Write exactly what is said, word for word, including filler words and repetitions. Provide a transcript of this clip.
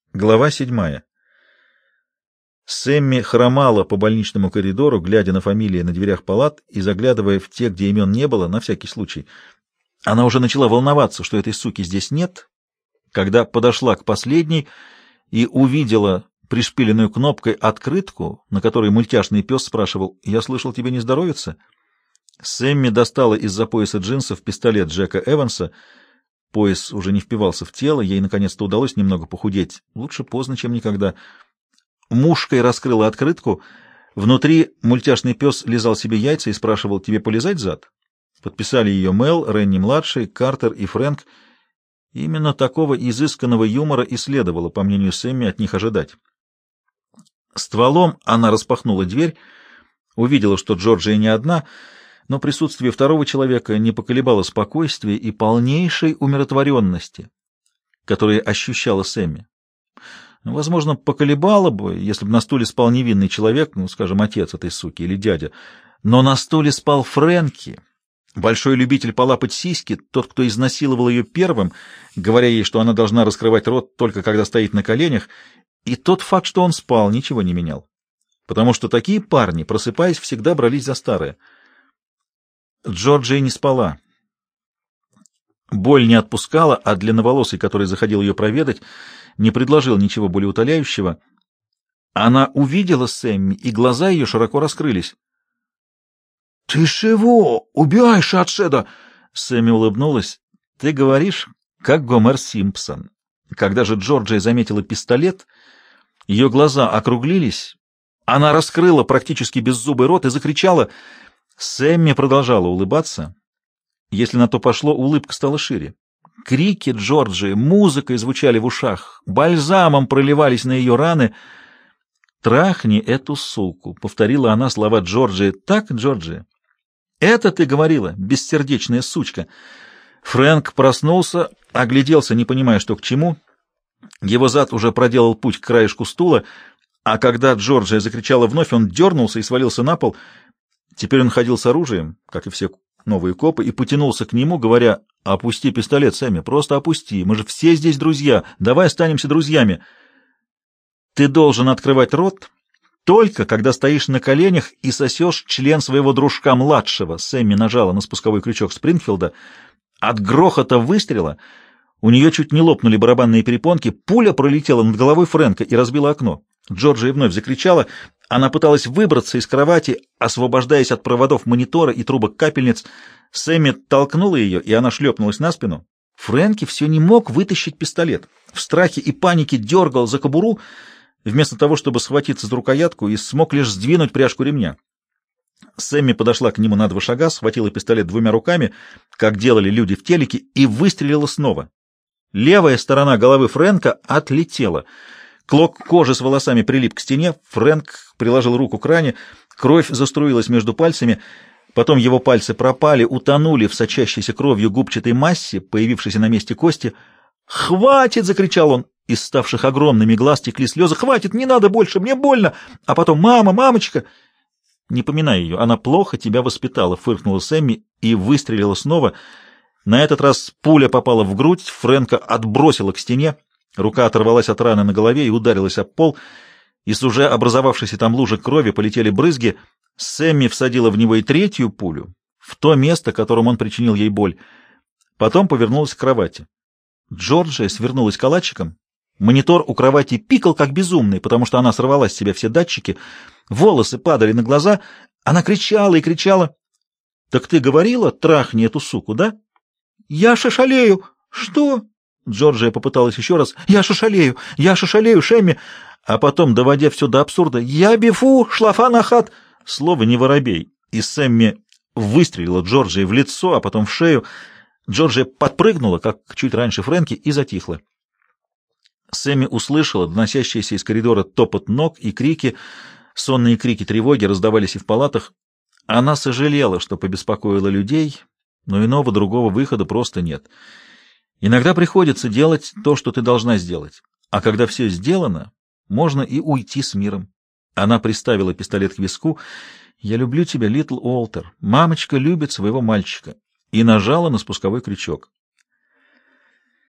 Глава седьмая. Сэмми хромала по больничному коридору, глядя на фамилии на дверях палат и заглядывая в те, где имен не было, на всякий случай. Она уже начала волноваться, что этой суки здесь нет, когда подошла к последней и увидела пришпиленную кнопкой открытку, на которой мультяшный пес спрашивал: «Я слышал, тебе не здоровится?» Сэмми достала из-за пояса джинсов пистолет Джека Эванса. Пояс уже не впивался в тело, ей наконец-то удалось немного похудеть. Лучше поздно, чем никогда. Мушкой раскрыла открытку. Внутри мультяшный пес лизал себе яйца и спрашивал: «Тебе полизать зад?» Подписали ее Мел, Ренни-младший, Картер и Фрэнк. Именно такого изысканного юмора и следовало, по мнению Сэмми, от них ожидать. Стволом она распахнула дверь, увидела, что Джорджия не одна, но присутствие второго человека не поколебало спокойствия и полнейшей умиротворенности, которые ощущала Сэмми. Возможно, поколебало бы, если бы на стуле спал невинный человек, ну, скажем, отец этой суки или дядя, но на стуле спал Фрэнки, большой любитель полапать сиськи, тот, кто изнасиловал ее первым, говоря ей, что она должна раскрывать рот только когда стоит на коленях, и тот факт, что он спал, ничего не менял, потому что такие парни, просыпаясь, всегда брались за старое. Джорджия не спала. Боль не отпускала, а длинноволосый, который заходил ее проведать, не предложил ничего более утоляющего. Она увидела Сэмми, и глаза ее широко раскрылись. — Ты чего? Убиваешь отседа? Сэмми улыбнулась. — Ты говоришь, как Гомер Симпсон. Когда же Джорджия заметила пистолет, ее глаза округлились, она раскрыла практически беззубый рот и закричала. Сэмми продолжала улыбаться. Если на то пошло, улыбка стала шире. Крики Джорджии музыкой звучали в ушах, бальзамом проливались на ее раны. «Трахни эту суку», — повторила она слова Джорджии. «Так, Джорджия?» «Это ты говорила, бессердечная сучка». Фрэнк проснулся, огляделся, не понимая, что к чему. Его зад уже проделал путь к краешку стула, а когда Джорджия закричала вновь, он дернулся и свалился на пол. Теперь он ходил с оружием, как и все новые копы, и потянулся к нему, говоря: «Опусти пистолет, Сэмми, просто опусти, мы же все здесь друзья, давай останемся друзьями». «Ты должен открывать рот только когда стоишь на коленях и сосешь член своего дружка-младшего». Сэмми нажала на спусковой крючок Спрингфилда. От грохота выстрела у нее чуть не лопнули барабанные перепонки, пуля пролетела над головой Фрэнка и разбила окно. Джорджия вновь закричала. Она пыталась выбраться из кровати, освобождаясь от проводов монитора и трубок капельниц. Сэмми толкнула ее, и она шлепнулась на спину. Фрэнки все не мог вытащить пистолет. В страхе и панике дергал за кобуру, вместо того, чтобы схватиться за рукоятку, и смог лишь сдвинуть пряжку ремня. Сэмми подошла к нему на два шага, схватила пистолет двумя руками, как делали люди в телеке, и выстрелила снова. Левая сторона головы Фрэнка отлетела. Клок кожи с волосами прилип к стене, Фрэнк приложил руку к ране, кровь заструилась между пальцами, потом его пальцы пропали, утонули в сочащейся кровью губчатой массе, появившейся на месте кости. «Хватит!» — закричал он. Из ставших огромными глаз текли слезы. «Хватит! Не надо больше! Мне больно!» А потом: «Мама! Мамочка!» «Не поминай ее, она плохо тебя воспитала», — фыркнула Сэмми и выстрелила снова. На этот раз пуля попала в грудь, Фрэнка отбросила к стене. Рука оторвалась от раны на голове и ударилась об пол. Из уже образовавшейся там лужи крови полетели брызги. Сэмми всадила в него и третью пулю, в то место, которым он причинил ей боль. Потом повернулась к кровати. Джорджия свернулась калачиком. Монитор у кровати пикал как безумный, потому что она сорвала с себя все датчики. Волосы падали на глаза. Она кричала и кричала. «Так ты говорила, трахни эту суку, да?» «Я шашалею!» «Что?» Джорджия попыталась еще раз. «Я шашалею! Я шашалею, Шемми!» А потом, доводя все до абсурда: «Я бифу! Шлафа на хат!» Слово не воробей. И Сэмми выстрелила Джорджии в лицо, а потом в шею. Джорджия подпрыгнула, как чуть раньше Фрэнки, и затихла. Сэмми услышала доносящиеся из коридора топот ног и крики. Сонные крики тревоги раздавались и в палатах. Она сожалела, что побеспокоила людей, но иного другого выхода просто нет. Иногда приходится делать то, что ты должна сделать. А когда все сделано, можно и уйти с миром. Она приставила пистолет к виску. «Я люблю тебя, Литл Уолтер. Мамочка любит своего мальчика». И нажала на спусковой крючок.